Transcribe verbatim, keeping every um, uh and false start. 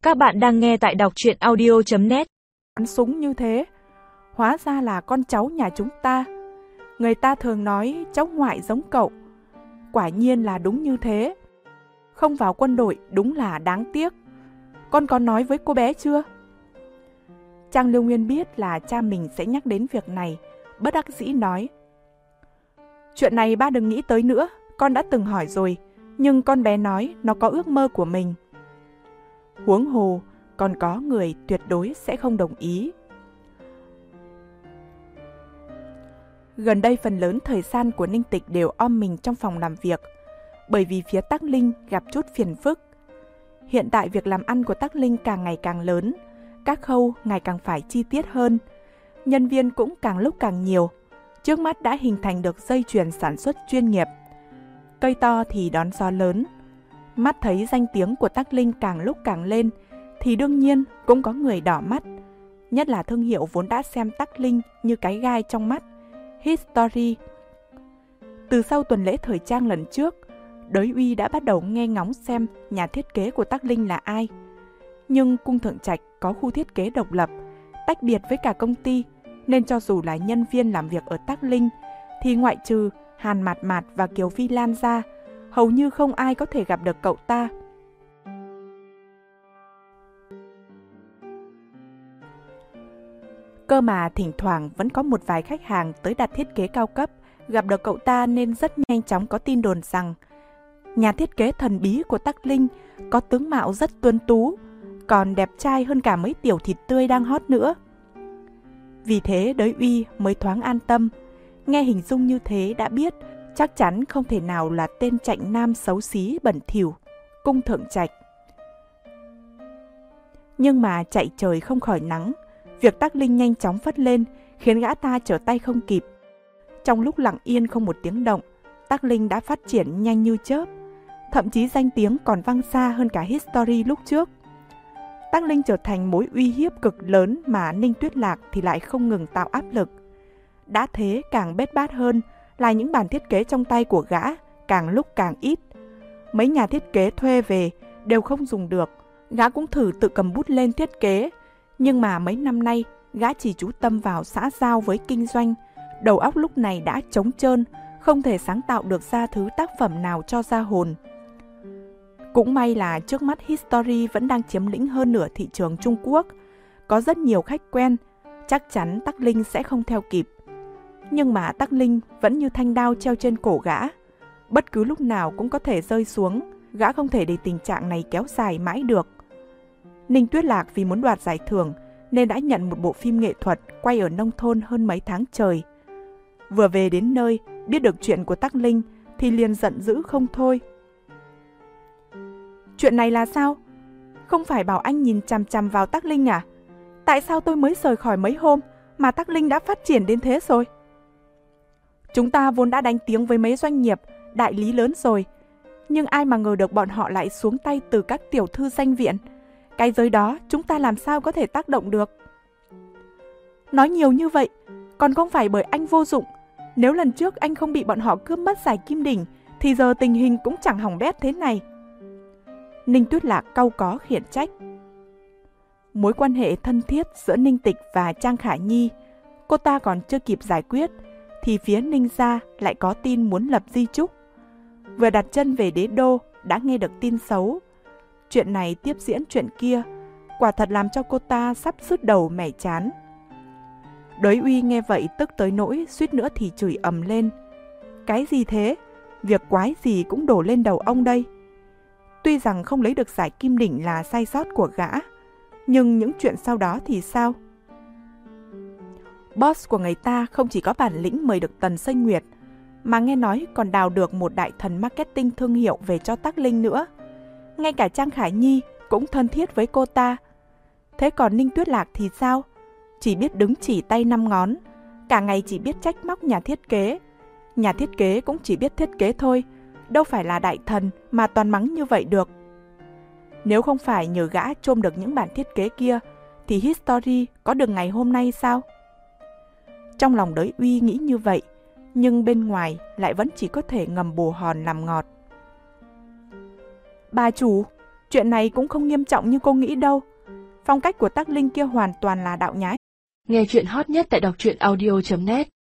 Các bạn đang nghe tại đọc truyện audio chấm net. Bắn súng như thế, hóa ra là con cháu nhà chúng ta. Người ta thường nói cháu ngoại giống cậu. Quả nhiên là đúng như thế. Không vào quân đội đúng là đáng tiếc. Con có nói với cô bé chưa? Trang Lưu Nguyên biết là cha mình sẽ nhắc đến việc này, bất đắc dĩ nói: Chuyện này ba đừng nghĩ tới nữa, con đã từng hỏi rồi, nhưng con bé nói nó có ước mơ của mình. Huống hồ, còn có người tuyệt đối sẽ không đồng ý. Gần đây phần lớn thời gian của Ninh Tịch đều om mình trong phòng làm việc, bởi vì phía Tắc Linh gặp chút phiền phức. Hiện tại việc làm ăn của Tắc Linh càng ngày càng lớn, các khâu ngày càng phải chi tiết hơn, nhân viên cũng càng lúc càng nhiều. Trước mắt đã hình thành được dây chuyền sản xuất chuyên nghiệp. Cây to thì đón gió lớn. Mắt thấy danh tiếng của Tắc Linh càng lúc càng lên, thì đương nhiên cũng có người đỏ mắt. Nhất là thương hiệu vốn đã xem Tắc Linh như cái gai trong mắt, History. Từ sau tuần lễ thời trang lần trước, Đới Uy đã bắt đầu nghe ngóng xem nhà thiết kế của Tắc Linh là ai. Nhưng Cung Thượng Trạch có khu thiết kế độc lập, tách biệt với cả công ty, nên cho dù là nhân viên làm việc ở Tắc Linh, thì ngoại trừ Hàn Mạt Mạt và Kiều Vi Lan ra, hầu như không ai có thể gặp được cậu ta. Cơ mà thỉnh thoảng vẫn có một vài khách hàng tới đặt thiết kế cao cấp, gặp được cậu ta nên rất nhanh chóng có tin đồn rằng nhà thiết kế thần bí của Tắc Linh có tướng mạo rất tuấn tú, còn đẹp trai hơn cả mấy tiểu thịt tươi đang hot nữa. Vì thế Đới Uy mới thoáng an tâm, nghe hình dung như thế đã biết chắc chắn không thể nào là tên trạch nam xấu xí bẩn thỉu, Cung Thượng Trạch. Nhưng mà chạy trời không khỏi nắng, việc Tắc Linh nhanh chóng phất lên khiến gã ta trở tay không kịp. Trong lúc lặng yên không một tiếng động, Tắc Linh đã phát triển nhanh như chớp, thậm chí danh tiếng còn vang xa hơn cả History lúc trước. Tắc Linh trở thành mối uy hiếp cực lớn mà Ninh Tuyết Lạc thì lại không ngừng tạo áp lực. Đã thế càng bết bát hơn là những bản thiết kế trong tay của gã càng lúc càng ít. Mấy nhà thiết kế thuê về đều không dùng được, gã cũng thử tự cầm bút lên thiết kế. Nhưng mà mấy năm nay, gã chỉ chú tâm vào xã giao với kinh doanh, đầu óc lúc này đã trống trơn, không thể sáng tạo được ra thứ tác phẩm nào cho ra hồn. Cũng may là trước mắt History vẫn đang chiếm lĩnh hơn nửa thị trường Trung Quốc, có rất nhiều khách quen, chắc chắn Tắc Linh sẽ không theo kịp. Nhưng mà Tắc Linh vẫn như thanh đao treo trên cổ gã, bất cứ lúc nào cũng có thể rơi xuống, gã không thể để tình trạng này kéo dài mãi được. Ninh Tuyết Lạc vì muốn đoạt giải thưởng nên đã nhận một bộ phim nghệ thuật quay ở nông thôn hơn mấy tháng trời. Vừa về đến nơi, biết được chuyện của Tắc Linh thì liền giận dữ không thôi. Chuyện này là sao? Không phải bảo anh nhìn chằm chằm vào Tắc Linh à? Tại sao tôi mới rời khỏi mấy hôm mà Tắc Linh đã phát triển đến thế rồi? Chúng ta vốn đã đánh tiếng với mấy doanh nghiệp, đại lý lớn rồi, nhưng ai mà ngờ được bọn họ lại xuống tay từ các tiểu thư danh viện. Cái giới đó chúng ta làm sao có thể tác động được? Nói nhiều như vậy, còn không phải bởi anh vô dụng. Nếu lần trước anh không bị bọn họ cướp mất giải kim đỉnh, thì giờ tình hình cũng chẳng hỏng bét thế này. Ninh Tuyết Lạc cau có khiển trách. Mối quan hệ thân thiết giữa Ninh Tịch và Trang Khả Nhi, cô ta còn chưa kịp giải quyết, thì phía Ninh gia lại có tin muốn lập di chúc. Vừa đặt chân về đế đô, đã nghe được tin xấu. Chuyện này tiếp diễn chuyện kia, quả thật làm cho cô ta sắp sứt đầu mẻ chán. Đới Uy nghe vậy tức tới nỗi suýt nữa thì chửi ầm lên. Cái gì thế? Việc quái gì cũng đổ lên đầu ông đây. Tuy rằng không lấy được giải kim đỉnh là sai sót của gã, nhưng những chuyện sau đó thì sao? Boss của người ta không chỉ có bản lĩnh mời được Tần Sênh Nguyệt, mà nghe nói còn đào được một đại thần marketing thương hiệu về cho Tắc Linh nữa. Ngay cả Trang Khả Nhi cũng thân thiết với cô ta. Thế còn Ninh Tuyết Lạc thì sao? Chỉ biết đứng chỉ tay năm ngón, cả ngày chỉ biết trách móc nhà thiết kế. Nhà thiết kế cũng chỉ biết thiết kế thôi, đâu phải là đại thần mà toàn mắng như vậy được. Nếu không phải nhờ gã chôm được những bản thiết kế kia, thì History có được ngày hôm nay sao? Trong lòng Đới Uy nghĩ như vậy, nhưng bên ngoài lại vẫn chỉ có thể ngầm bồ hòn làm ngọt. Bà chủ, Chuyện này cũng không nghiêm trọng như cô nghĩ đâu. Phong cách của Tắc Linh kia hoàn toàn là đạo nhái. Nghe chuyện hot nhất tại đọc truyện audio chấm net.